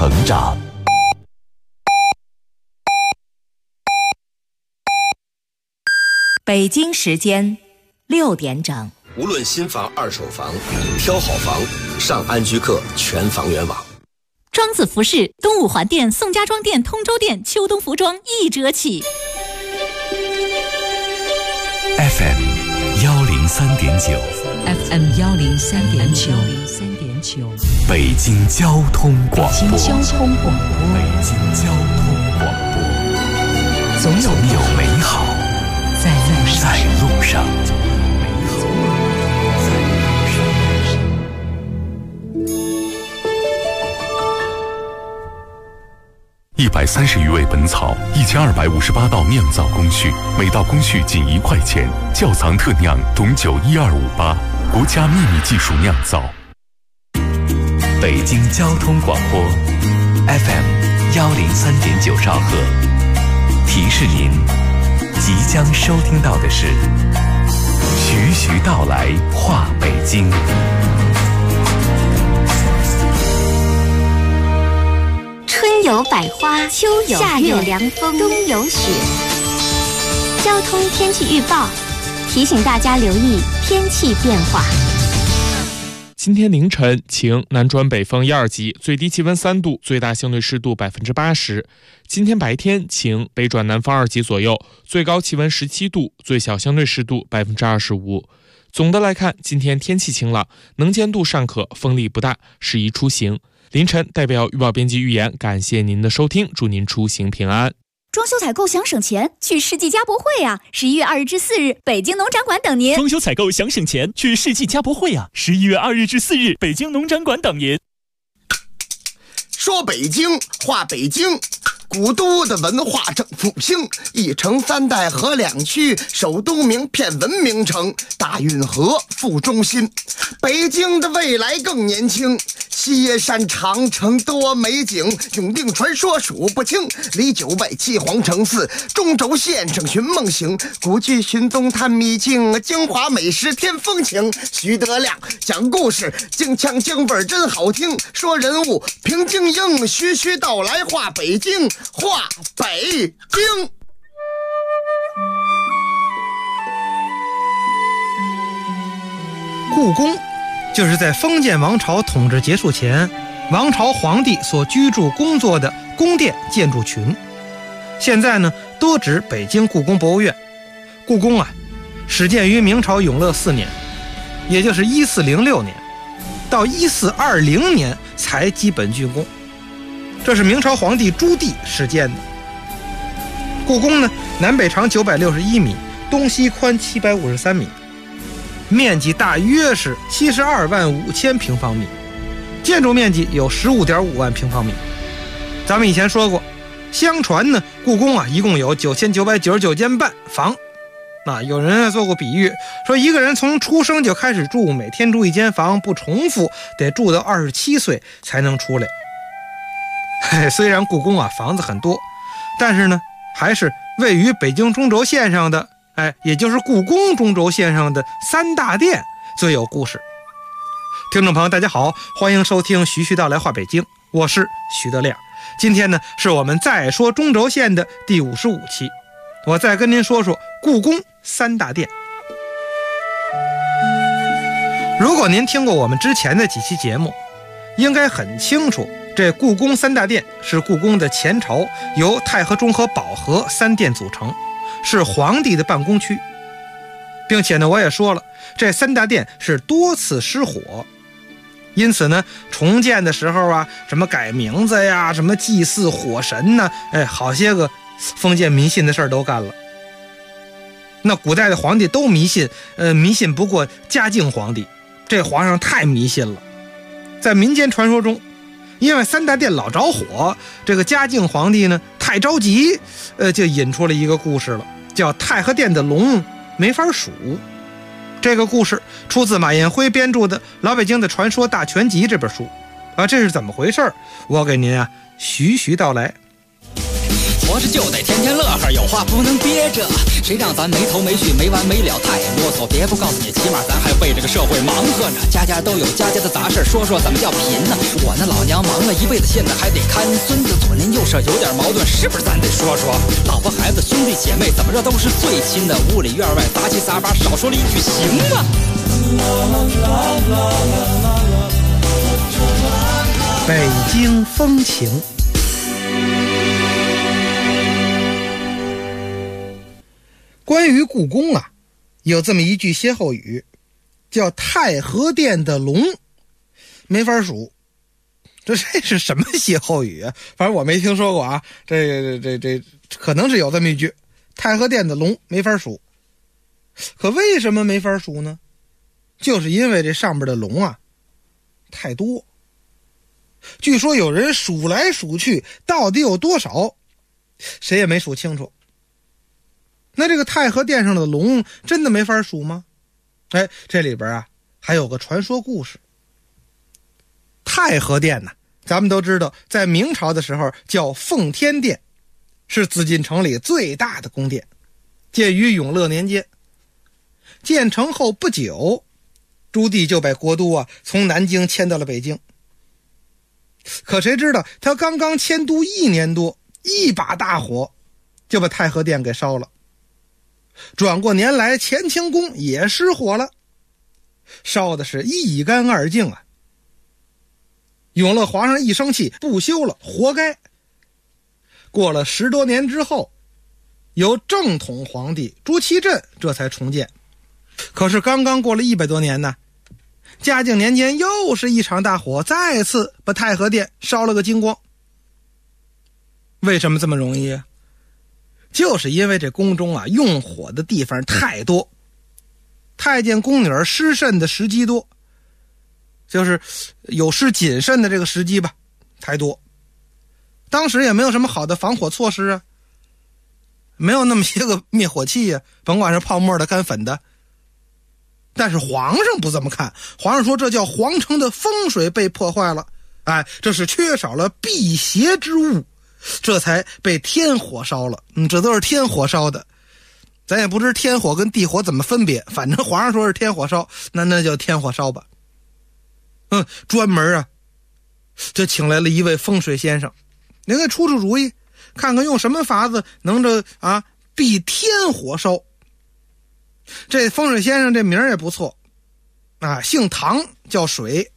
成长。 北京时间6点整。 无论新房、二手房，挑好房，上安居客全房源网。 庄子服饰东五环店、宋家庄店、通州店秋冬服装1折起。 FM 103.9 FM 103.9 北京交通广播。 北京交通广播，总有美好在路上。 130余味本草，1258道酿造工序，每道工序仅1块钱。窖藏特酿董酒12588，国家秘密技术酿造。 北京交通广播 FM 103.9兆赫，提示您即将收听到的是徐徐道来话北京。 春有百花，秋有夏有凉风，冬有雪。交通天气预报提醒大家留意天气变化。 今天凌晨晴，南转北风1、2级，最低气温3度，最大相对湿度80%。今天白天晴，北转南风2级左右，最高气温17度，最小相对湿度25%。总的来看，今天天气晴朗，能见度尚可，风力不大，适宜出行。凌晨代表预报编辑预言，感谢您的收听，祝您出行平安。 装修采购想省钱，去世纪家博会啊！11月2日至4日，北京农展馆等您。 装修采购想省钱，去世纪家博会啊！11月2日至4日，北京农展馆等您。 说北京，话北京。古都的文化正复兴，一城3代合2区，首都名片文明城，大运河副中心。北京的未来更年轻，西山长城多美景，永定传说数不清。离9外7皇城4，中轴线上寻梦行，古迹寻踪探秘境，京华美食添风情。徐德亮讲故事，京腔京味真好听，说人物评京英，徐徐道来话北京。话北京。 故宫就是在封建王朝统治结束前，王朝皇帝所居住工作的宫殿建筑群。现在呢，多指北京故宫博物院。故宫啊，始建于明朝永乐4年，也就是1406年，到1420年才基本竣工。这是明朝皇帝朱棣始建的。故宫呢，南北长961米，东西宽753米，面积大约是72万5千平方米，建筑面积有15.5万平方米。咱们以前说过，相传呢，故宫啊一共有9999间半房。有人做过比喻，说一个人从出生就开始住，每天住1间房，不重复，得住到27岁才能出来。虽然故宫啊房子很多，但是呢，还是位于北京中轴线上的，也就是故宫中轴线上的3大殿最有故事。听众朋友大家好，欢迎收听徐徐道来话北京，我是徐德亮。今天呢，是我们再说中轴线的第55期，我再跟您说说故宫3大殿。如果您听过我们之前的几期节目，应该很清楚，这故宫3大殿是故宫的前朝由太和、中和、保和3殿组成，是皇帝的办公区。并且呢，我也说了，这3大殿是多次失火，因此呢，重建的时候啊，什么改名字呀，什么祭祀火神呢，好些个封建迷信的事儿都干了。那古代的皇帝都迷信，迷信不过嘉靖皇帝，这皇上太迷信了。在民间传说中，因为3大殿老着火，这个嘉靖皇帝呢太着急，就引出了一个故事了，叫太和殿的龙没法数。这个故事出自马彦辉编著的《老北京的传说大全集》这本书这是怎么回事？我给您徐徐道来。 活着就得天天乐呵，有话不能憋着。谁让咱没头没绪没完没了，太啰嗦。别不告诉你，起码咱还为这个社会忙活着。家家都有家家的杂事，说说怎么叫贫呢？我那老娘忙了一辈子，现在还得看孙子，左邻右舍有点矛盾，是不是咱得说说？老婆孩子兄弟姐妹怎么着都是最亲的，屋里院外杂七杂八，少说了一句行吗？ 北京风情。关于故宫啊，有这么一句歇后语，叫太和殿的龙没法数。这是什么歇后语啊？反正我没听说过啊。这可能是有这么一句，太和殿的龙没法数。可为什么没法数呢？就是因为这上面的龙啊太多。据说有人数来数去，到底有多少，谁也没数清楚。那这个太和殿上的龙真的没法数吗？哎，这里边啊还有个传说故事。太和殿呢，咱们都知道，在明朝的时候叫奉天殿，是紫禁城里最大的宫殿，建于永乐年间。建成后不久，朱棣就把国都啊从南京迁到了北京。可谁知道他刚刚迁都1年多，一把大火就把太和殿给烧了。转过年来，乾清宫也失火了，烧的是一干二净啊。永乐皇上一生气，不修了，活该。过了10多年之后，由正统皇帝朱祁镇这才重建。可是刚刚过了100多年呢，嘉靖年间又是一场大火，再次把太和殿烧了个精光。为什么这么容易啊？就是因为这宫中啊用火的地方太多，太监宫女失慎的时机多，就是有失谨慎的这个时机吧，太多。当时也没有什么好的防火措施啊，没有那么些个灭火器啊，甭管是泡沫的干粉的。但是皇上不这么看，皇上说这叫皇城的风水被破坏了，哎，这是缺少了辟邪之物，这才被天火烧了。这都是天火烧的，咱也不知天火跟地火怎么分别，反正皇上说是天火烧，那就天火烧吧。专门啊就请来了一位风水先生，您给出出主意，看看用什么法子能这啊避天火烧。这风水先生这名儿也不错啊，姓唐，叫水。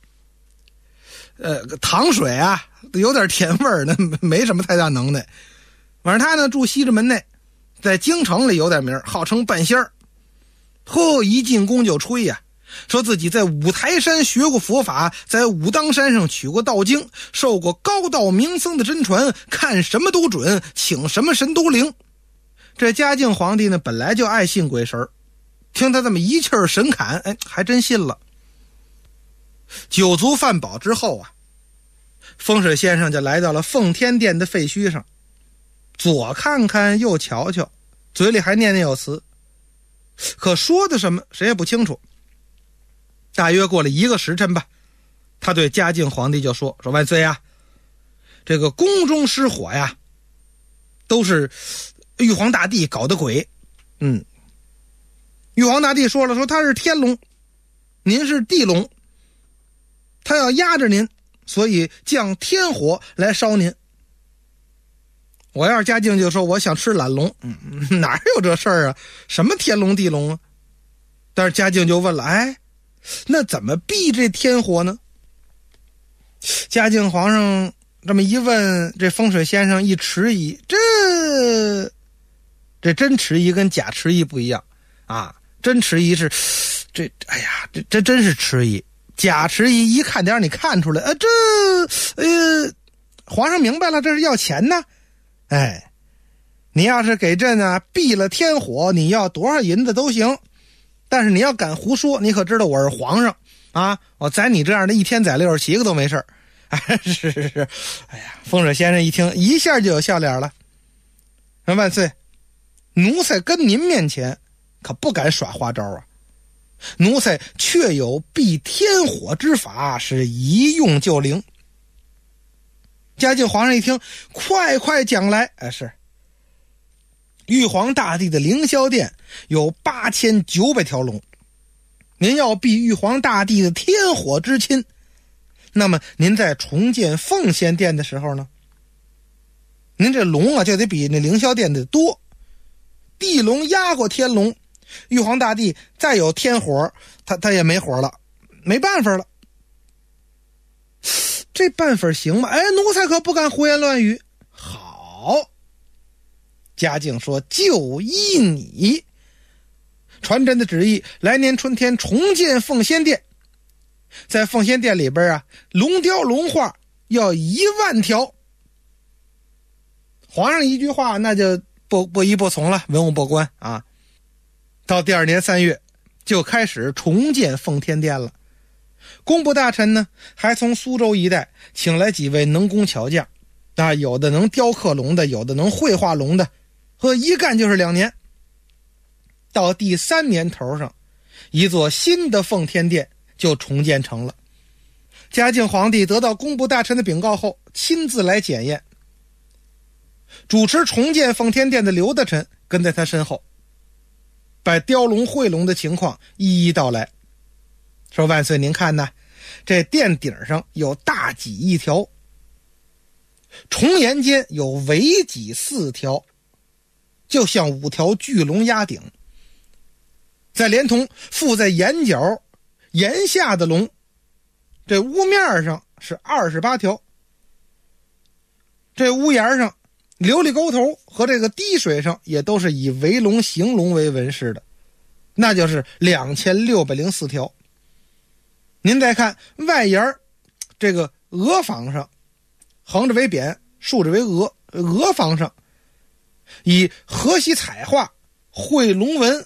糖水啊有点甜味儿，那没什么太大能耐。反正他呢住西直门内，在京城里有点名，号称半仙儿。一进宫就吹呀，说自己在五台山学过佛法，在武当山上取过道经，受过高道名僧的真传，看什么都准，请什么神都灵。这嘉靖皇帝呢本来就爱信鬼神，听他这么一气儿神侃，哎，还真信了。酒足饭饱之后啊，风水先生就来到了奉天殿的废墟上，左看看右瞧瞧，嘴里还念念有词，可说的什么谁也不清楚。大约过了1个时辰吧，他对嘉靖皇帝就说万岁啊，这个宫中失火呀，都是玉皇大帝搞的鬼。玉皇大帝说了，说他是天龙，您是地龙，他要压着您，所以降天火来烧您。我要是嘉靖就说我想吃懒龙，哪有这事儿啊？什么天龙地龙啊？但是嘉靖就问了，哎，那怎么避这天火呢？嘉靖皇上这么一问，这风水先生一迟疑，这真迟疑跟假迟疑不一样啊！真迟疑是这真是迟疑，假迟疑一看得让你看出来啊，皇上明白了，这是要钱呢。哎，你要是给朕啊避了天火，你要多少银子都行，但是你要敢胡说，你可知道我是皇上啊！我宰你这样的1天宰67个都没事。是，哎呀，风水先生一听，一下就有笑脸了。万岁，奴才跟您面前可不敢耍花招啊！奴才确有避天火之法，是一用就灵。嘉靖皇上一听，快讲来！是玉皇大帝的凌霄殿有8900条龙，您要避玉皇大帝的天火之侵，那么您在重建奉先殿的时候呢，您这龙啊就得比那凌霄殿的多，地龙压过天龙，玉皇大帝再有天火他也没火了，没办法了。这办法行吗？奴才可不敢胡言乱语。好，嘉靖说就依你。传朕的旨意，来年春天重建奉先殿，在奉先殿里边啊，龙雕龙画要10000条。皇上一句话，那就不依不从了，文武百官啊。到第2年3月就开始重建奉天殿了。工部大臣呢，还从苏州一带请来几位能工巧匠啊，有的能雕刻龙的，有的能绘画龙的，和一干就是2年。到第3年头上，一座新的奉天殿就重建成了。嘉靖皇帝得到工部大臣的禀告后，亲自来检验。主持重建奉天殿的刘大臣跟在他身后，把雕龙绘龙的情况一一道来，说万岁您看呐，这殿顶上有大戟1条，重檐间有尾戟4条，就像5条巨龙压顶，再连同附在檐角檐下的龙，这屋面上是28条，这屋檐上琉璃沟头和这个滴水上也都是以围龙行龙为纹饰的，那就是2604条。您再看外檐这个额房上，横着为扁，竖着为额，额房上以河西彩画绘龙纹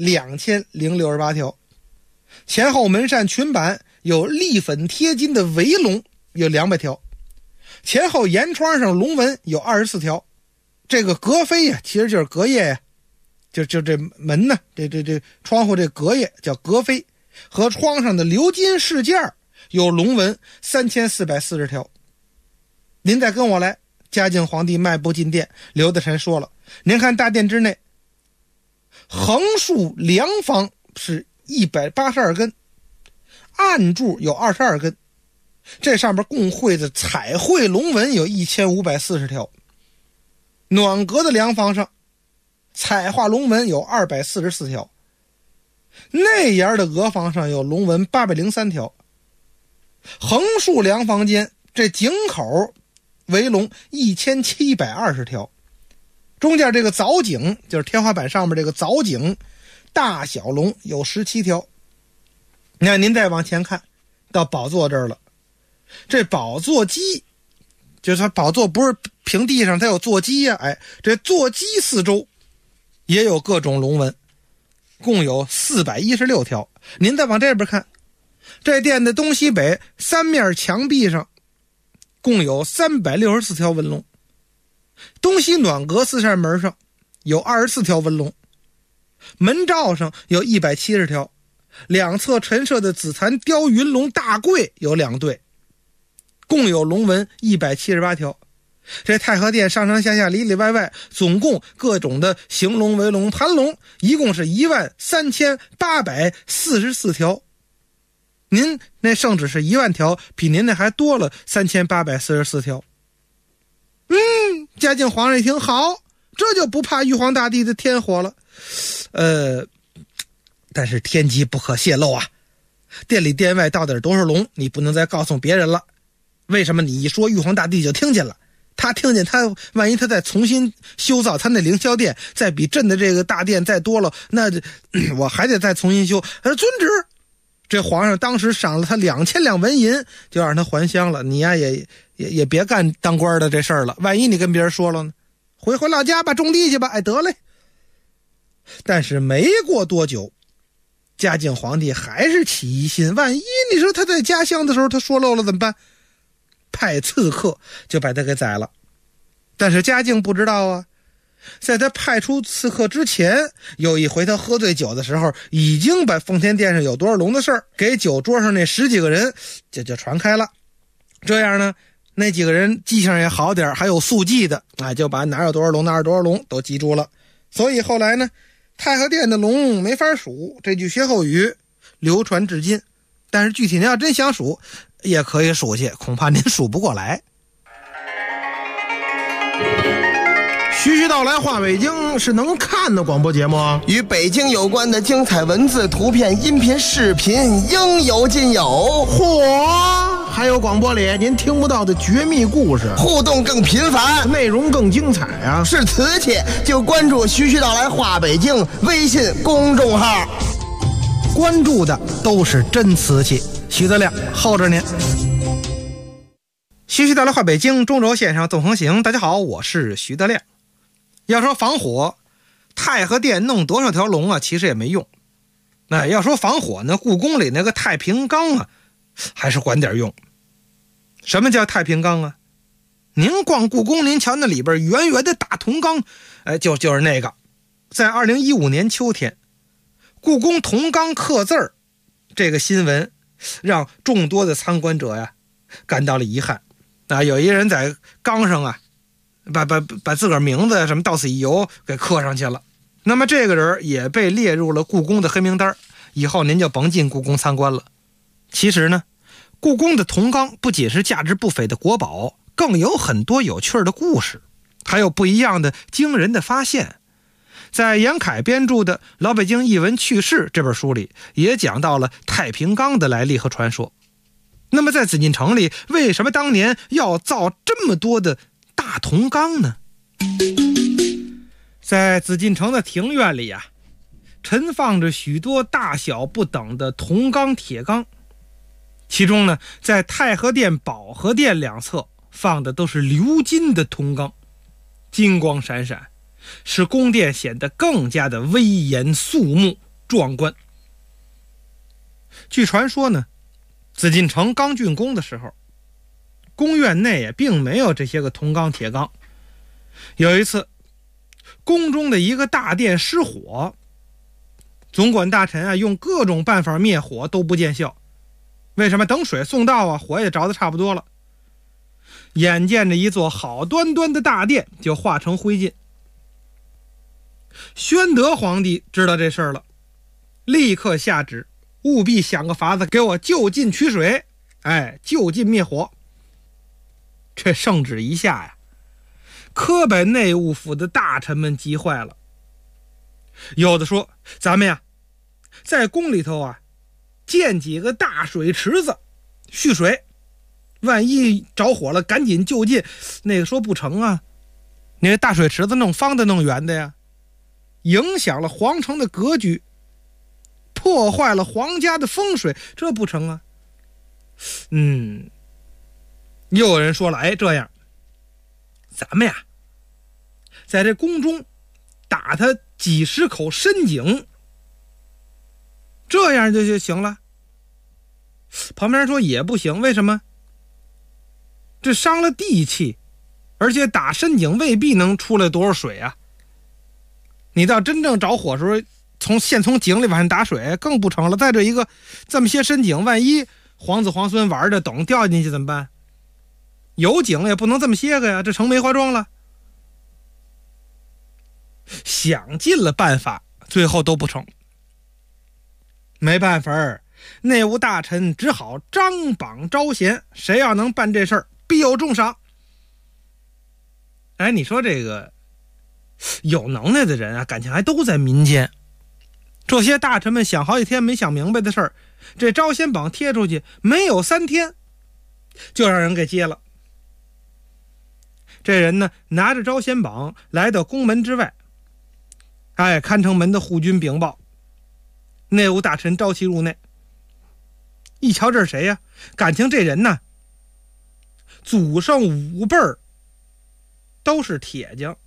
2068条，前后门扇裙板有立粉贴金的围龙有200条，前后檐窗上龙纹有24条。这个隔扉呀，其实就是隔页呀，就这门呢，这窗户这隔页叫隔扉，和窗上的鎏金饰件有龙纹3440条。您再跟我来。嘉靖皇帝迈步进殿，刘大臣说了，您看大殿之内，横竖梁房是182根，暗柱有22根，这上面共绘的彩绘龙纹有1540条。暖阁的梁房上彩画龙纹有244条，内檐的额房上有龙纹803条，横竖梁房间这井口围龙1720条，中间这个藻井就是天花板上面这个藻井大小龙有17条。那您再往前看到宝座这儿了，这宝座基就是它宝座不是平地上，它有座基呀，这座基四周也有各种龙纹，共有416条。您再往这边看，这殿的东西北3面墙壁上共有364条纹龙，东西暖阁4扇门上有24条纹龙，门罩上有170条，两侧陈设的紫檀雕云龙大柜有2对，共有龙纹178条。这太和殿上上下下里里外外总共各种的行龙围龙盘龙一共是13844条。您那圣旨是10000条，比您那还多了3844条。嘉靖皇上一听，好，这就不怕玉皇大帝的天火了。但是天机不可泄露啊，殿里殿外到底多少龙你不能再告诉别人了。为什么你一说玉皇大帝就听见了？他听见，他万一他再重新修造他那凌霄殿，再比朕的这个大殿再多了，那我还得再重新修。遵旨。这皇上当时赏了他2000两纹银，就让他还乡了。你呀也别干当官的这事儿了，万一你跟别人说了呢？回老家吧，种地去吧。得嘞。但是没过多久，嘉靖皇帝还是起疑心，万一你说他在家乡的时候他说漏了怎么办？派刺客就把他给宰了。但是嘉靖不知道啊，在他派出刺客之前，有一回他喝醉酒的时候，已经把奉天殿上有多少龙的事儿给酒桌上那10几个人就传开了。这样呢，那几个人记性也好点，还有速记的啊，就把哪有多少龙哪有多少龙都记住了。 所以后来呢，太和殿的龙没法数，这句歇后语流传至今。但是具体您要真想数，也可以数去，恐怕您数不过来。徐徐道来话北京是能看的广播节目， 与北京有关的精彩文字、图片、音频、视频应有尽有。 嚯！还有广播里您听不到的绝密故事， 互动更频繁， 内容更精彩啊！ 是瓷器就关注徐徐道来话北京微信公众号， 关注的都是真瓷器。徐德亮候着您。徐徐道来话北京，中轴线上纵横行。大家好，我是徐德亮。要说防火，太和殿弄多少条龙啊，其实也没用。那要说防火呢，故宫里那个太平缸啊，还是管点用。什么叫太平缸啊？您逛故宫，您瞧那里边圆圆的大铜缸，就是那个。在2015年秋天，故宫铜缸刻字儿这个新闻，让众多的参观者呀感到了遗憾。有一人在缸上啊，把自个儿名字什么到此一游给刻上去了。那么这个人也被列入了故宫的黑名单，以后您就甭进故宫参观了。其实呢，故宫的铜缸不仅是价值不菲的国宝，更有很多有趣的故事，还有不一样的惊人的发现。在杨凯编著的《老北京异闻趣事》这本书里，也讲到了太平缸的来历和传说。那么在紫禁城里，为什么当年要造这么多的大铜缸呢？在紫禁城的庭院里啊，陈放着许多大小不等的铜缸、铁缸。其中呢，在太和殿、保和殿两侧放的都是鎏金的铜缸，金光闪闪，使宫殿显得更加的威严肃穆、壮观。据传说呢，紫禁城刚竣工的时候，宫院内也并没有这些个铜缸、铁缸。有一次，宫中的一个大殿失火，总管大臣啊用各种办法灭火都不见效。为什么？等水送到啊，火也着得差不多了。眼见着一座好端端的大殿就化成灰烬。宣德皇帝知道这事儿了，立刻下旨，务必想个法子给我就近取水，就近灭火。这圣旨一下呀，可把内务府的大臣们急坏了。有的说，咱们呀在宫里头啊建几个大水池子蓄水，万一着火了赶紧就近。那个说不成啊，那个大水池子弄方的弄圆的呀，影响了皇城的格局，破坏了皇家的风水，这不成啊。又有人说了，这样咱们呀在这宫中打他几十口深井，这样就行了。旁边人说也不行，为什么？这伤了地气，而且打深井未必能出来多少水啊。你到真正着火的时候，先从井里往上打水更不成了。再这一个这么些深井，万一皇子皇孙玩着等掉进去怎么办？有井也不能这么些个呀，这成梅花桩了。想尽了办法，最后都不成。没办法，内务大臣只好张榜招贤，谁要能办这事儿，必有重赏。你说这个有能耐的人啊，感情还都在民间。这些大臣们想好几天没想明白的事儿，这招贤榜贴出去，没有3天就让人给接了。这人呢，拿着招贤榜来到宫门之外，看城门的护军禀报。内务大臣召其入内，一瞧这是谁呀？感情这人呢，祖上5辈儿都是铁匠，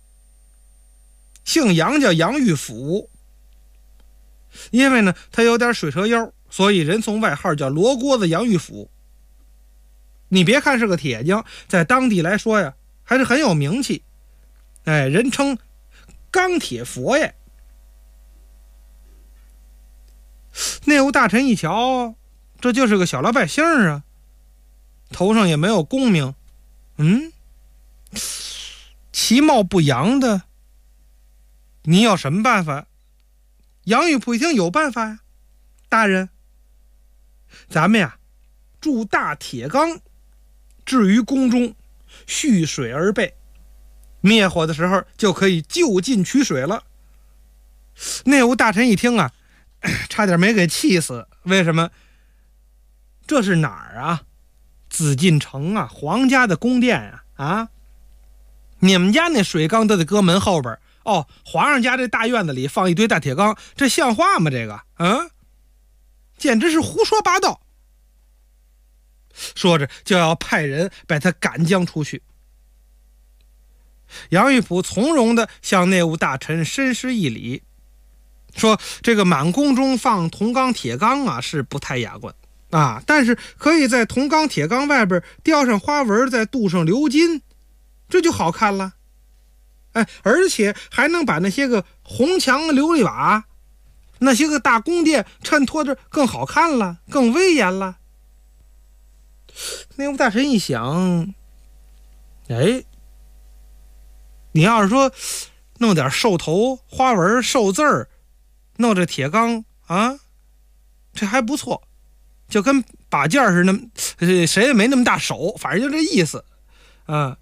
姓杨，叫杨玉甫。因为呢他有点水蛇腰，所以人送外号叫罗锅子杨玉甫。你别看是个铁匠，在当地来说呀还是很有名气，人称钢铁佛爷。内务大臣一瞧，这就是个小老百姓啊，头上也没有功名，其貌不扬的， 你有什么办法？杨玉璞一听有办法呀，大人，咱们呀铸大铁缸，置于宫中，蓄水而备，灭火的时候就可以就近取水了。内务大臣一听啊，差点没给气死。为什么？这是哪儿啊？紫禁城啊，皇家的宫殿啊！啊，你们家那水缸都得搁门后边哦，皇上家这大院子里放一堆大铁缸，这像话吗？这个，简直是胡说八道。说着就要派人把他赶将出去。杨玉璞从容地向内务大臣深施一礼，说这个满宫中放铜缸铁缸啊是不太雅观啊，但是可以在铜缸铁缸外边雕上花纹，再镀上鎏金，这就好看了。而且还能把那些个红墙琉璃瓦，那些个大宫殿衬托着更好看了，更威严了。内务大臣一想，你要是说弄点兽头花纹兽字儿，弄这铁缸啊，这还不错，就跟把件似的，谁也没那么大手，反正就这意思啊。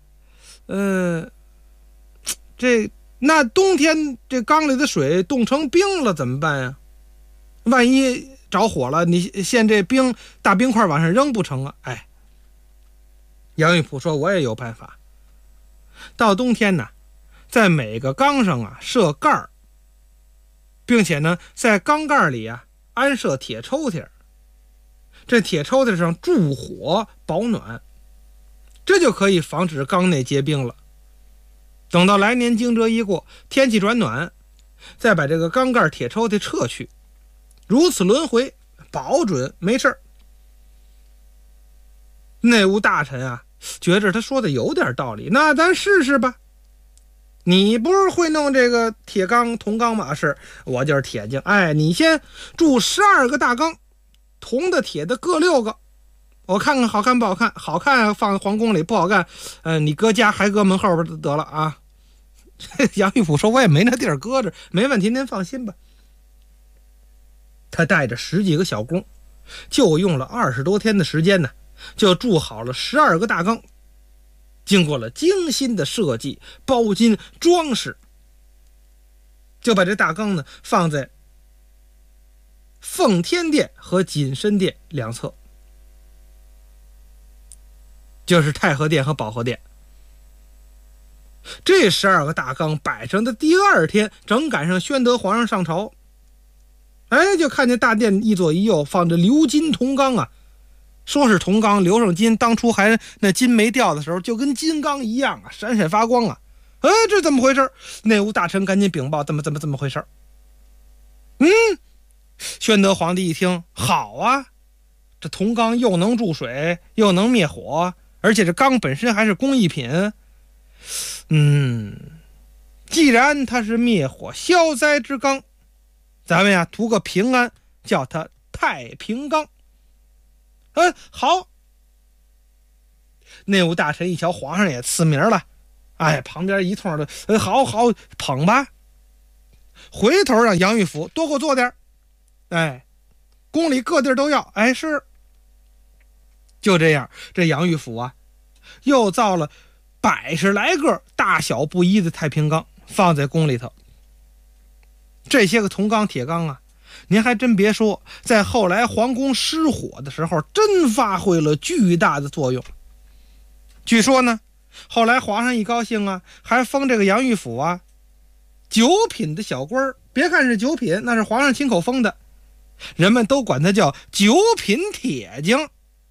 那冬天这缸里的水冻成冰了怎么办呀？万一着火了，你现这大冰块往上扔不成啊？杨玉璞说我也有办法。到冬天呢，在每个缸上啊设盖儿，并且呢在缸盖里啊安设铁抽屉，这铁抽屉上注火保暖，这就可以防止缸内结冰了。等到来年惊蛰一过，天气转暖，再把这个缸盖铁抽屉撤去，如此轮回，保准没事儿。内务大臣啊觉着他说的有点道理，那咱试试吧。你不是会弄这个铁缸铜缸吗？是，我就是铁匠。你先铸12个大缸，铜的铁的各6个，我看看好看不好看。好看放皇宫里，不好看你搁家还搁门后边得了啊。杨玉璞说我也没那地儿搁着，没问题，您放心吧。他带着10几个小工，就用了20多天的时间呢，就铸好了12个大缸，经过了精心的设计、包金、装饰，就把这大缸呢放在奉天殿和锦深殿两侧，就是太和殿和保和殿。这12个大缸摆上的第2天，正赶上宣德皇上上朝，就看见大殿一左一右放着鎏金铜缸啊，说是铜缸鎏上金，当初还那金没掉的时候就跟金刚一样啊，闪闪发光啊。这怎么回事？内务大臣赶紧禀报，怎么回事？宣德皇帝一听，好啊，这铜缸又能注水又能灭火，而且这缸本身还是工艺品。既然它是灭火消灾之缸，咱们呀图个平安，叫它太平缸。好。内务大臣一瞧皇上也赐名了，旁边一通的好捧吧。回头让杨玉璞多给我做点，宫里各地儿都要。是。就这样，这杨玉璞啊又造了100来个大小不一的太平缸，放在宫里头。这些个铜缸铁缸啊，您还真别说，在后来皇宫失火的时候真发挥了巨大的作用。据说呢，后来皇上一高兴啊，还封这个杨玉璞啊9品的小官，别看是9品，那是皇上亲口封的，人们都管他叫9品铁匠。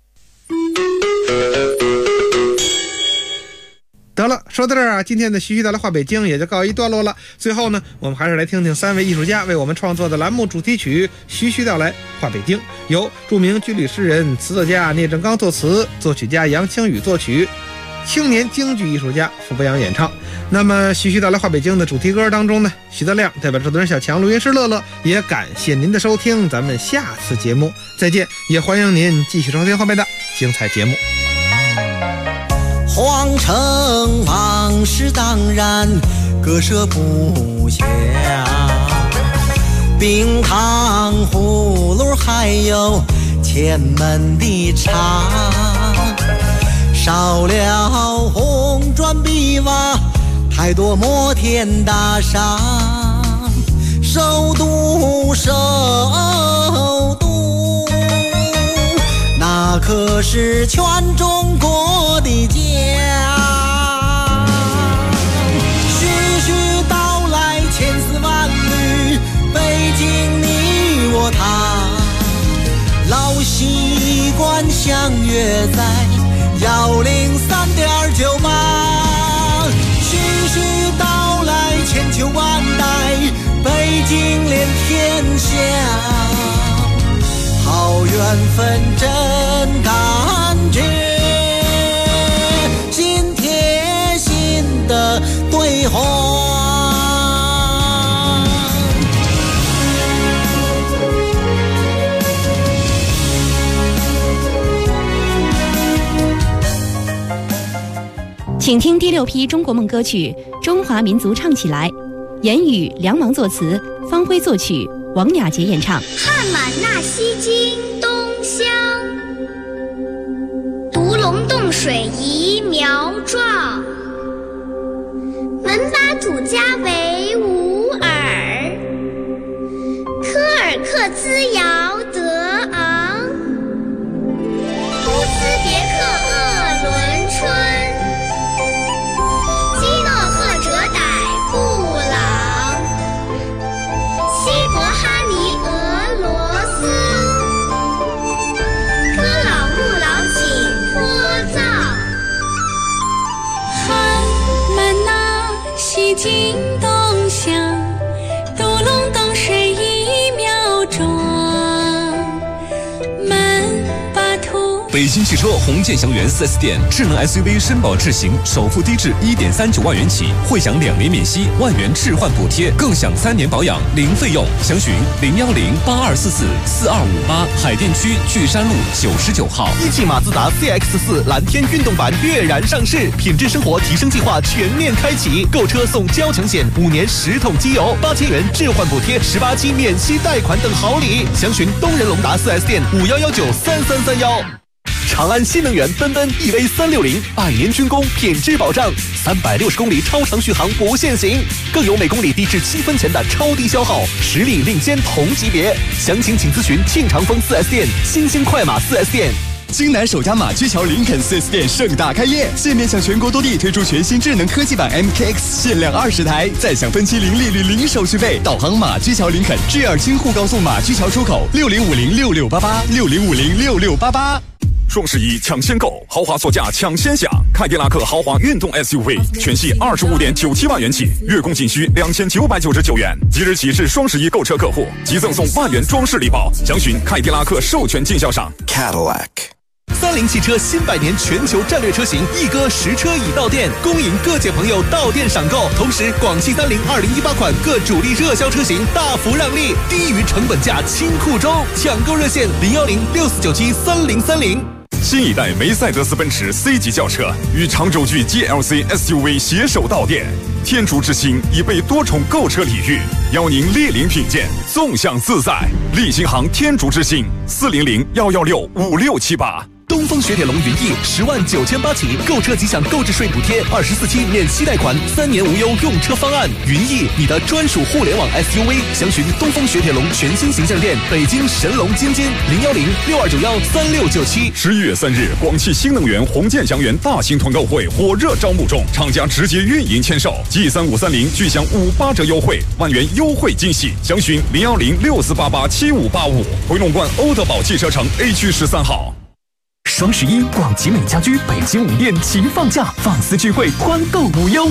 得了，说到这儿啊，今天的徐徐带来话北京也就告一段落了。最后呢，我们还是来听听3位艺术家为我们创作的栏目主题曲《徐徐带来话北京》，由著名军旅诗人、词作家聂正刚作词，作曲家杨清宇作曲，青年京剧艺术家傅博洋演唱。那么徐徐带来话北京的主题歌当中呢，徐德亮代表制作人小强、录音师乐乐，也感谢您的收听，咱们下次节目再见，也欢迎您继续收听后面的精彩节目。 皇城往事当然割舍不木香，冰糖葫芦还有前门的茶，少了红砖碧瓦，太多摩天大厦，首都那可是全中国的家。徐徐道来千丝万缕，北京你我他，老习惯相约在103.98。徐徐道来千秋万代，北京连天下，好缘分真感觉，心贴心的对话。 请听第6批中国梦歌曲《中华民族唱起来》，言语梁芒作词，方辉作曲，王雅洁演唱。 汉满纳西京东乡，独龙洞水移苗壮，门巴土家为吾尔，科尔克兹尧德昂，乌兹别克鄂伦春， 西京东乡，独龙洞水移苗壮，门巴土。 北京汽车红箭祥源 4S 店智能 SUV 绅宝智行，首付低至1.39万元起，会享2年免息，1万元置换补贴，更享3年保养零费用。详询010-8244-4258，海淀区巨山路99号。 一汽马自达 CX-4 蓝天运动版跃然上市，品质生活提升计划全面开启，购车送交强险，5年10桶机油，8000元置换补贴，18期免息贷款等好礼。详询东仁龙达 4S 店51193331。长安新能源奔奔 EV360，100年军工，品质保障，360公里超长续航不限行，更有每公里低至7分钱的超低消耗，实力领先同级别。详情请咨询庆长丰 4S 店、新兴快马 4S 店。 京南首家马驹桥林肯 4S 店盛大开业，现面向全国多地推出全新智能科技版 MKX， 限量20台，再享分期零利率零手续费。导航马驹桥林肯，G2京沪高速马驹桥出口，60506688，60506688。 双11抢先购，豪华座驾抢先享，凯迪拉克豪华运动 SUV 全系25.97万元起，月供仅需2999元。即日起至双11购车客户即赠送万元装饰礼包，详询凯迪拉克授权经销商 Cadillac。 30汽车新100年全球战略车型一哥实车已到店，恭迎各界朋友到店赏购。同时，广汽30 2018款各主力热销车型大幅让利，低于成本价清库中，抢购热线010-6497-3030。 新一代梅赛德斯奔驰 C 级轿车与长轴距 GLC SUV 携手到店，天竺之星已被多重购车礼遇，邀您莅临品鉴，纵享自在。立新行天竺之星400-116-5678。 东风雪铁龙云翼10.98万起，购车即享购置税补贴，24期免息贷款，3年无忧用车方案。云翼，你的专属互联网 SUV。详询东风雪铁龙全新形象店，北京神龙津津010-6291-3697。 11月3日，广汽新能源红箭祥源大型团购会火热招募中，厂家直接运营签售，G3530具享58折优惠，1万元优惠惊喜。详询010-6488-7585。回龙观欧德宝汽车城 A 区13号。 双11，广集美家居北京5店齐放价，放肆聚会，欢购无忧。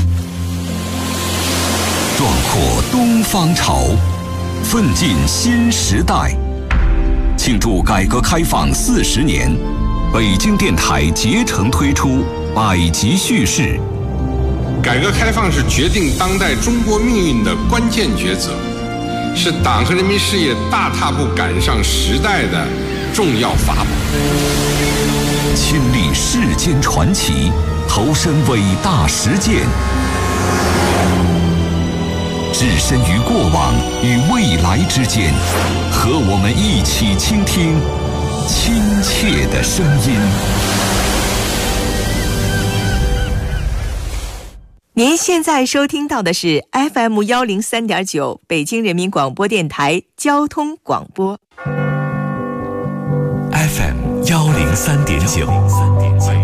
壮阔东方潮，奋进新时代。庆祝改革开放40年，北京电台竭诚推出百集叙事。 改革开放是决定当代中国命运的关键抉择，是党和人民事业大踏步赶上时代的重要法宝。 亲历世间传奇，投身伟大实践。 置身于过往与未来之间，和我们一起倾听亲切的声音。 您现在收听到的是 FM 103.9北京人民广播电台交通广播。 FM 103.9